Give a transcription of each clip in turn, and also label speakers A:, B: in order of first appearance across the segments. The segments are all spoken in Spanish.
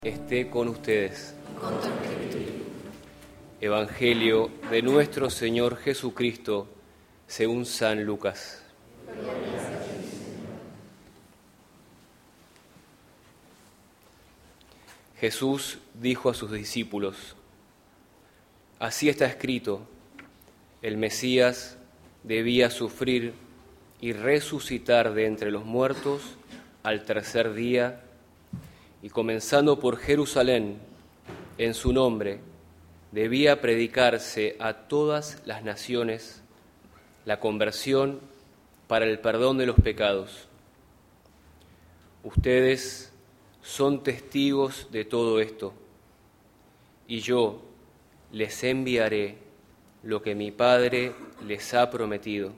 A: Esté con ustedes. Evangelio de nuestro Señor Jesucristo según San Lucas. Jesús dijo a sus discípulos: así está escrito, el Mesías debía sufrir y resucitar de entre los muertos al tercer día, y comenzando por Jerusalén, en su nombre, debía predicarse a todas las naciones la conversión para el perdón de los pecados. Ustedes son testigos de todo esto, y yo les enviaré lo que mi Padre les ha prometido.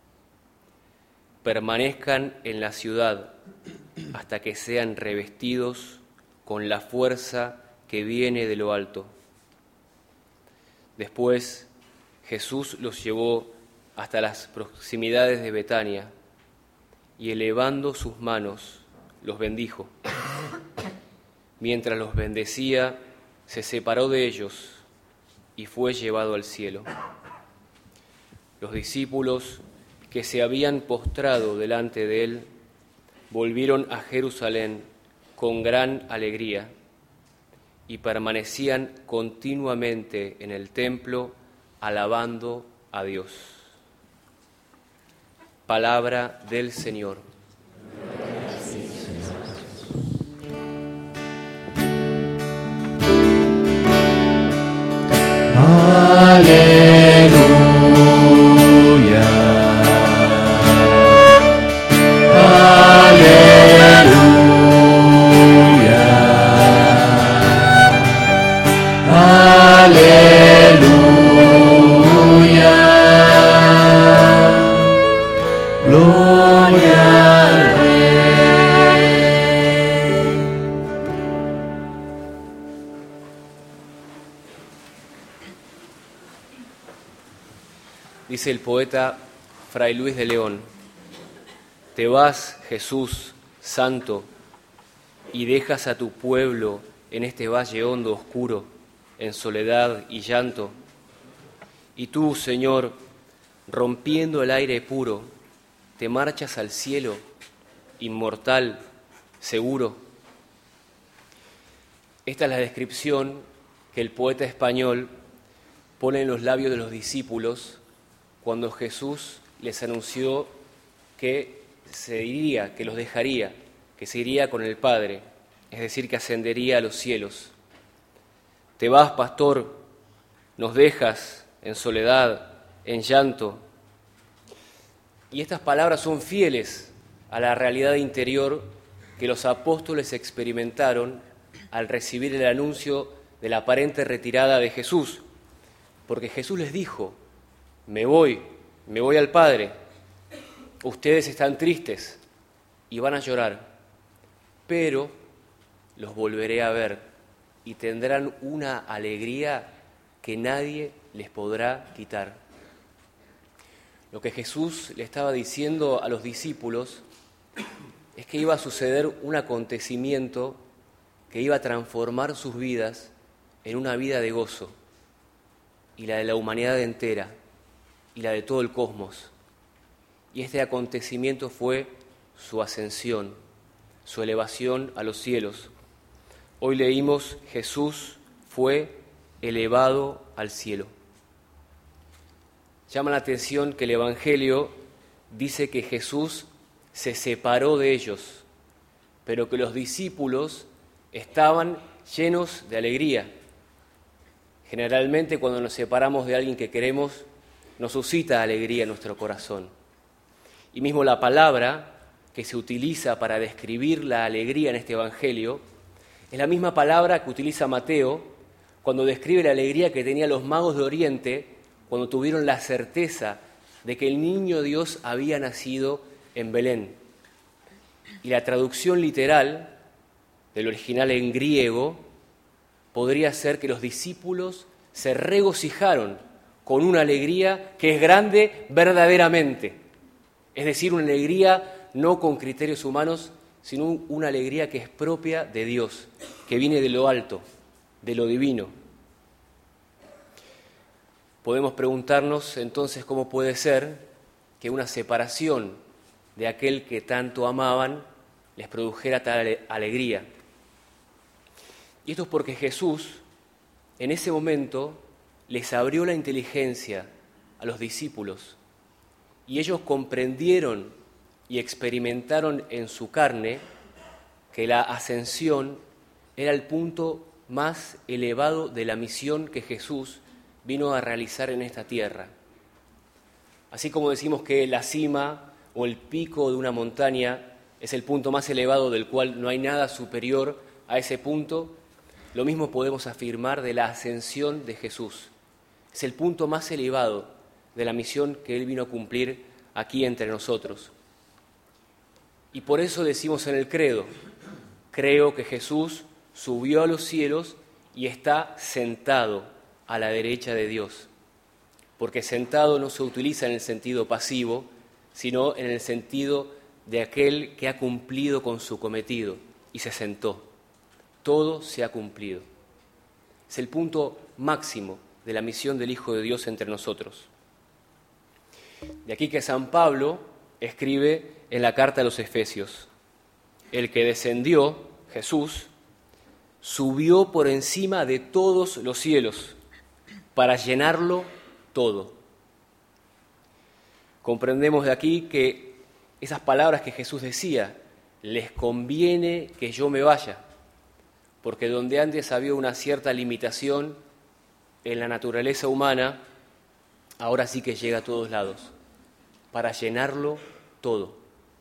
A: Permanezcan en la ciudad hasta que sean revestidos con la fuerza que viene de lo alto. Después Jesús los llevó hasta las proximidades de Betania y elevando sus manos los bendijo. Mientras los bendecía, se separó de ellos y fue llevado al cielo. Los discípulos que se habían postrado delante de él volvieron a Jerusalén con gran alegría y permanecían continuamente en el templo alabando a Dios. Palabra del Señor.
B: Aleluya.
A: Dice el poeta Fray Luis de León: te vas, Jesús, santo, y dejas a tu pueblo en este valle hondo, oscuro, en soledad y llanto. Y tú, Señor, rompiendo el aire puro, te marchas al cielo, inmortal, seguro. Esta es la descripción que el poeta español pone en los labios de los discípulos cuando Jesús les anunció que se iría, que los dejaría, que se iría con el Padre, es decir, que ascendería a los cielos. Te vas, pastor, nos dejas en soledad, en llanto. Y estas palabras son fieles a la realidad interior que los apóstoles experimentaron al recibir el anuncio de la aparente retirada de Jesús, porque Jesús les dijo: me voy al Padre, ustedes están tristes y van a llorar, pero los volveré a ver y tendrán una alegría que nadie les podrá quitar. Lo que Jesús le estaba diciendo a los discípulos es que iba a suceder un acontecimiento que iba a transformar sus vidas en una vida de gozo, y la de la humanidad entera, y la de todo el cosmos. Y este acontecimiento fue su ascensión, su elevación a los cielos. Hoy leímos: Jesús fue elevado al cielo. Llama la atención que el Evangelio dice que Jesús se separó de ellos, pero que los discípulos estaban llenos de alegría. Generalmente, cuando nos separamos de alguien que queremos, nos suscita alegría en nuestro corazón. Y mismo la palabra que se utiliza para describir la alegría en este Evangelio es la misma palabra que utiliza Mateo cuando describe la alegría que tenían los magos de Oriente cuando tuvieron la certeza de que el niño Dios había nacido en Belén. Y la traducción literal del original en griego podría ser que los discípulos se regocijaron con una alegría que es grande verdaderamente. Es decir, una alegría no con criterios humanos, sino una alegría que es propia de Dios, que viene de lo alto, de lo divino. Podemos preguntarnos entonces cómo puede ser que una separación de aquel que tanto amaban les produjera tal alegría. Y esto es porque Jesús, en ese momento, les abrió la inteligencia a los discípulos y ellos comprendieron y experimentaron en su carne que la ascensión era el punto más elevado de la misión que Jesús vino a realizar en esta tierra. Así como decimos que la cima o el pico de una montaña es el punto más elevado del cual no hay nada superior a ese punto, lo mismo podemos afirmar de la ascensión de Jesús. Es el punto más elevado de la misión que Él vino a cumplir aquí entre nosotros. Y por eso decimos en el credo, creo que Jesús subió a los cielos y está sentado a la derecha de Dios. Porque sentado no se utiliza en el sentido pasivo, sino en el sentido de aquel que ha cumplido con su cometido y se sentó. Todo se ha cumplido. Es el punto máximo de la misión del Hijo de Dios entre nosotros. De aquí que San Pablo escribe en la carta a los Efesios, el que descendió, Jesús, subió por encima de todos los cielos para llenarlo todo. Comprendemos de aquí que esas palabras que Jesús decía, les conviene que yo me vaya, porque donde antes había una cierta limitación en la naturaleza humana, ahora sí que llega a todos lados, para llenarlo todo.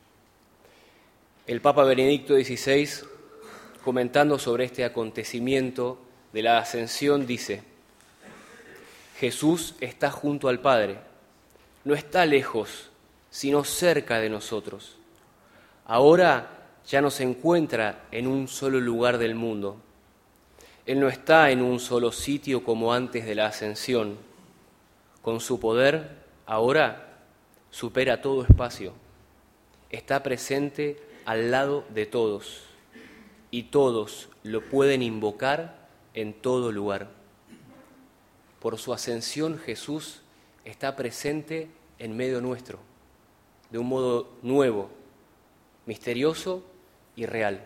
A: El Papa Benedicto XVI, comentando sobre este acontecimiento de la ascensión, dice: Jesús está junto al Padre, no está lejos, sino cerca de nosotros. Ahora ya no se encuentra en un solo lugar del mundo. Él no está en un solo sitio como antes de la ascensión. Con su poder, ahora supera todo espacio. Está presente al lado de todos y todos lo pueden invocar en todo lugar. Por su ascensión Jesús está presente en medio nuestro, de un modo nuevo, misterioso y real.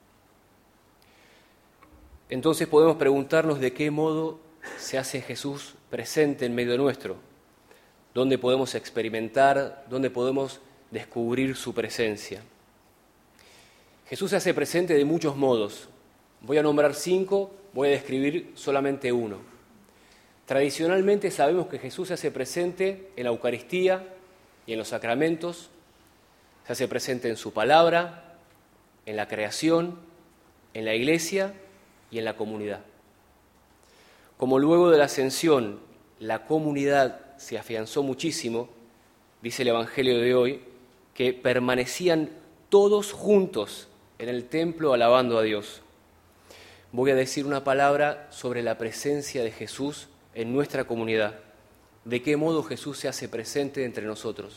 A: Entonces podemos preguntarnos de qué modo se hace Jesús presente en medio nuestro, dónde podemos experimentar, dónde podemos descubrir su presencia. Jesús se hace presente de muchos modos. Voy a nombrar 5, voy a describir solamente uno. Tradicionalmente sabemos que Jesús se hace presente en la Eucaristía y en los sacramentos, se hace presente en su palabra, en la creación, en la iglesia y en la comunidad. Como luego de la ascensión la comunidad se afianzó muchísimo, dice el Evangelio de hoy, que permanecían todos juntos en el templo alabando a Dios. Voy a decir una palabra sobre la presencia de Jesús en nuestra comunidad. ¿De qué modo Jesús se hace presente entre nosotros?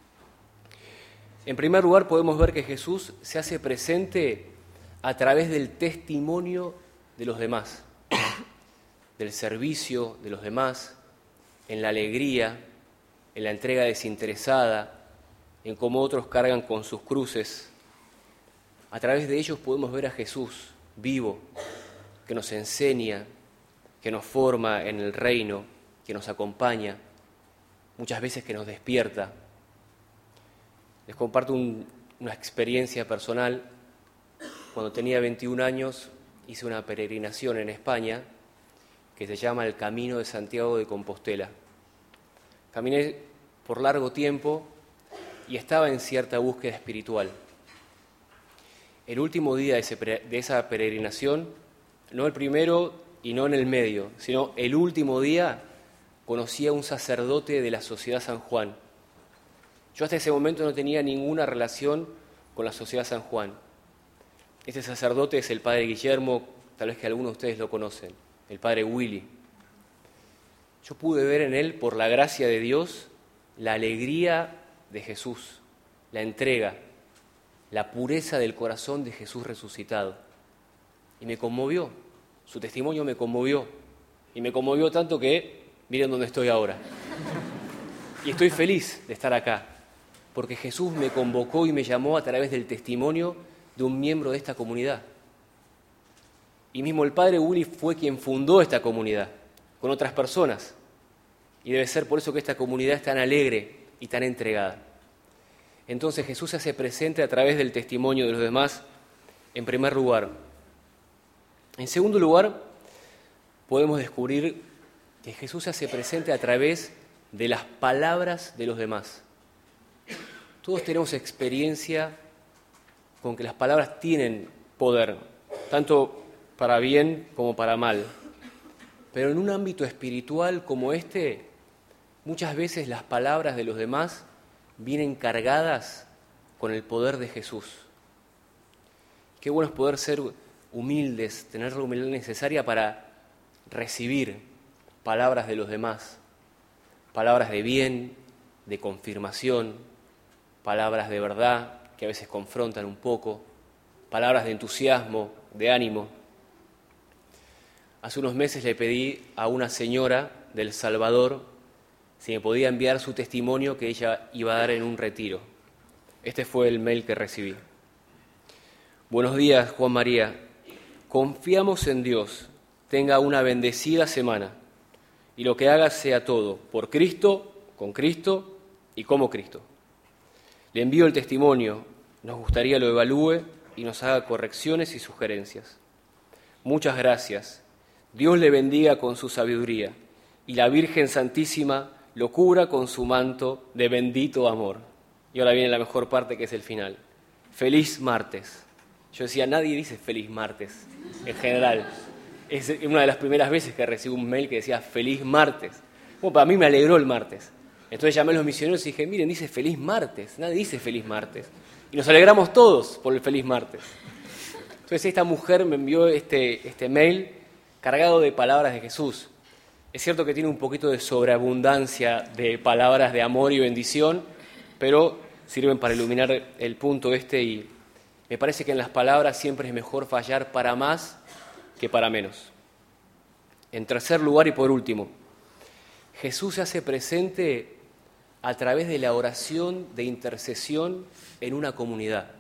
A: En primer lugar, podemos ver que Jesús se hace presente a través del testimonio de los demás, del servicio de los demás, en la alegría, en la entrega desinteresada, en cómo otros cargan con sus cruces. A través de ellos podemos ver a Jesús vivo, que nos enseña, que nos forma en el reino, que nos acompaña, muchas veces que nos despierta. Les comparto una experiencia personal. Cuando tenía 21 años hice una peregrinación en España que se llama el Camino de Santiago de Compostela. Caminé por largo tiempo y estaba en cierta búsqueda espiritual. El último día de esa peregrinación, no el primero y no en el medio, sino el último día, conocí a un sacerdote de la Sociedad San Juan. Yo hasta ese momento no tenía ninguna relación con la Sociedad San Juan. Este sacerdote es el padre Guillermo, tal vez que algunos de ustedes lo conocen, el padre Willy. Yo pude ver en él, por la gracia de Dios, la alegría de Jesús, la entrega, la pureza del corazón de Jesús resucitado. y me conmovió. Su testimonio me conmovió. Y me conmovió tanto que miren dónde estoy ahora. Y estoy feliz de estar acá, porque Jesús me convocó y me llamó a través del testimonio de un miembro de esta comunidad. Y mismo el padre Willy fue quien fundó esta comunidad, con otras personas. Y debe ser por eso que esta comunidad es tan alegre y tan entregada. Entonces Jesús se hace presente a través del testimonio de los demás, en primer lugar. En segundo lugar, podemos descubrir que Jesús se hace presente a través de las palabras de los demás. Todos tenemos experiencia con que las palabras tienen poder, tanto para bien como para mal. Pero en un ámbito espiritual como este, muchas veces las palabras de los demás vienen cargadas con el poder de Jesús. Qué bueno es poder ser humildes, tener la humildad necesaria para recibir palabras de los demás, palabras de bien, de confirmación, palabras de verdad que a veces confrontan un poco, palabras de entusiasmo, de ánimo. Hace unos meses le pedí a una señora del Salvador si me podía enviar su testimonio que ella iba a dar en un retiro. Este fue el mail que recibí. Buenos días, Juan María. Confiamos en Dios. Tenga una bendecida semana. Y lo que haga sea todo por Cristo, con Cristo y como Cristo. Le envío el testimonio. Nos gustaría lo evalúe y nos haga correcciones y sugerencias. Muchas gracias. Dios le bendiga con su sabiduría y la Virgen Santísima lo cubra con su manto de bendito amor. Y ahora viene la mejor parte, que es el final. Feliz martes. Yo decía, nadie dice feliz martes, en general. Es una de las primeras veces que recibo un mail que decía feliz martes. Bueno, para mí me alegró el martes. Entonces llamé a los misioneros y dije, miren, dice feliz martes, nadie dice feliz martes. Y nos alegramos todos por el feliz martes. Entonces esta mujer me envió este mail cargado de palabras de Jesús. Es cierto que tiene un poquito de sobreabundancia de palabras de amor y bendición, pero sirven para iluminar el punto y me parece que en las palabras siempre es mejor fallar para más que para menos. En tercer lugar y por último, Jesús se hace presente a través de la oración de intercesión en una comunidad.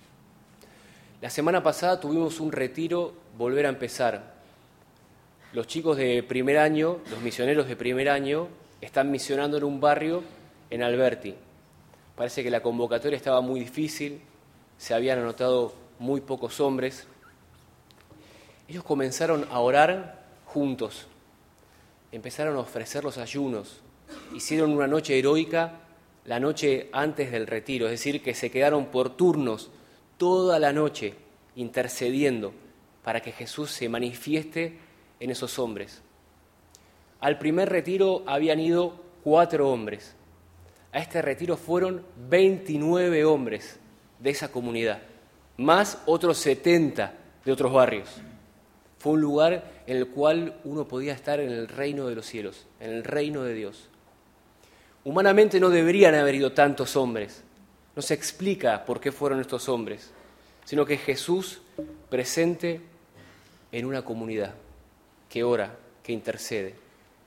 A: La semana pasada tuvimos un retiro, Volver a Empezar. Los chicos de primer año, los misioneros de primer año, están misionando en un barrio en Alberti. Parece que la convocatoria estaba muy difícil, se habían anotado muy pocos hombres. Ellos comenzaron a orar juntos, empezaron a ofrecer los ayunos, hicieron una noche heroica la noche antes del retiro, es decir, que se quedaron por turnos toda la noche intercediendo para que Jesús se manifieste en esos hombres. Al primer retiro habían ido 4 hombres. A este retiro fueron 29 hombres de esa comunidad, más otros 70 de otros barrios. Fue un lugar en el cual uno podía estar en el reino de los cielos, en el reino de Dios. Humanamente no deberían haber ido tantos hombres. No se explica por qué fueron estos hombres, sino que Jesús presente en una comunidad que ora, que intercede.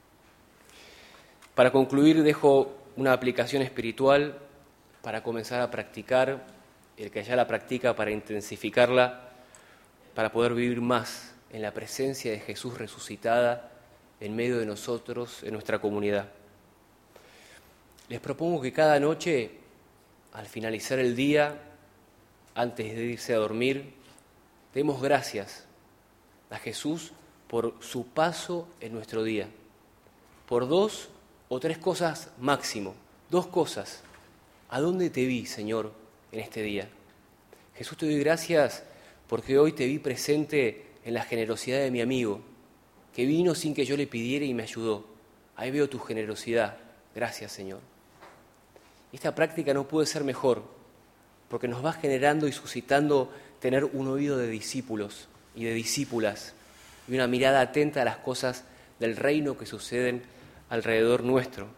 A: Para concluir, dejo una aplicación espiritual para comenzar a practicar, el que ya la practica para intensificarla, para poder vivir más en la presencia de Jesús resucitada en medio de nosotros, en nuestra comunidad. Les propongo que cada noche, al finalizar el día, antes de irse a dormir, demos gracias a Jesús por su paso en nuestro día, por 2 o 3 cosas máximo, 2 cosas. ¿A dónde te vi, Señor, en este día? Jesús, te doy gracias porque hoy te vi presente en la generosidad de mi amigo, que vino sin que yo le pidiera y me ayudó. Ahí veo tu generosidad. Gracias, Señor. Esta práctica no puede ser mejor, porque nos va generando y suscitando tener un oído de discípulos y de discípulas, y una mirada atenta a las cosas del reino que suceden alrededor nuestro.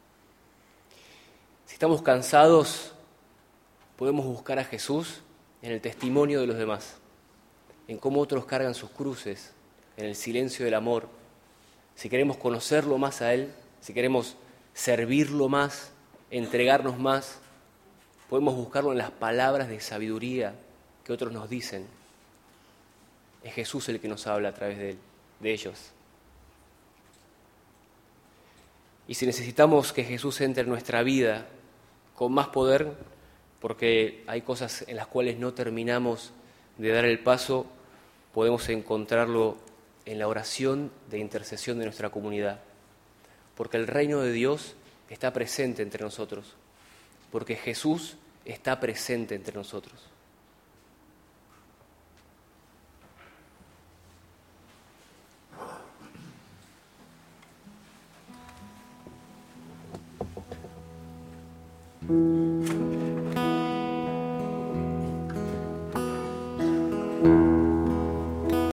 A: Si estamos cansados, podemos buscar a Jesús en el testimonio de los demás. en cómo otros cargan sus cruces, en el silencio del amor, si queremos conocerlo más a Él, si queremos servirlo más, entregarnos más, podemos buscarlo en las palabras de sabiduría que otros nos dicen. Es Jesús el que nos habla a través de ellos. Y si necesitamos que Jesús entre en nuestra vida con más poder, porque hay cosas en las cuales no terminamos de dar el paso, podemos encontrarlo en la oración de intercesión de nuestra comunidad. Porque el reino de Dios está presente entre nosotros. Porque Jesús está presente entre nosotros.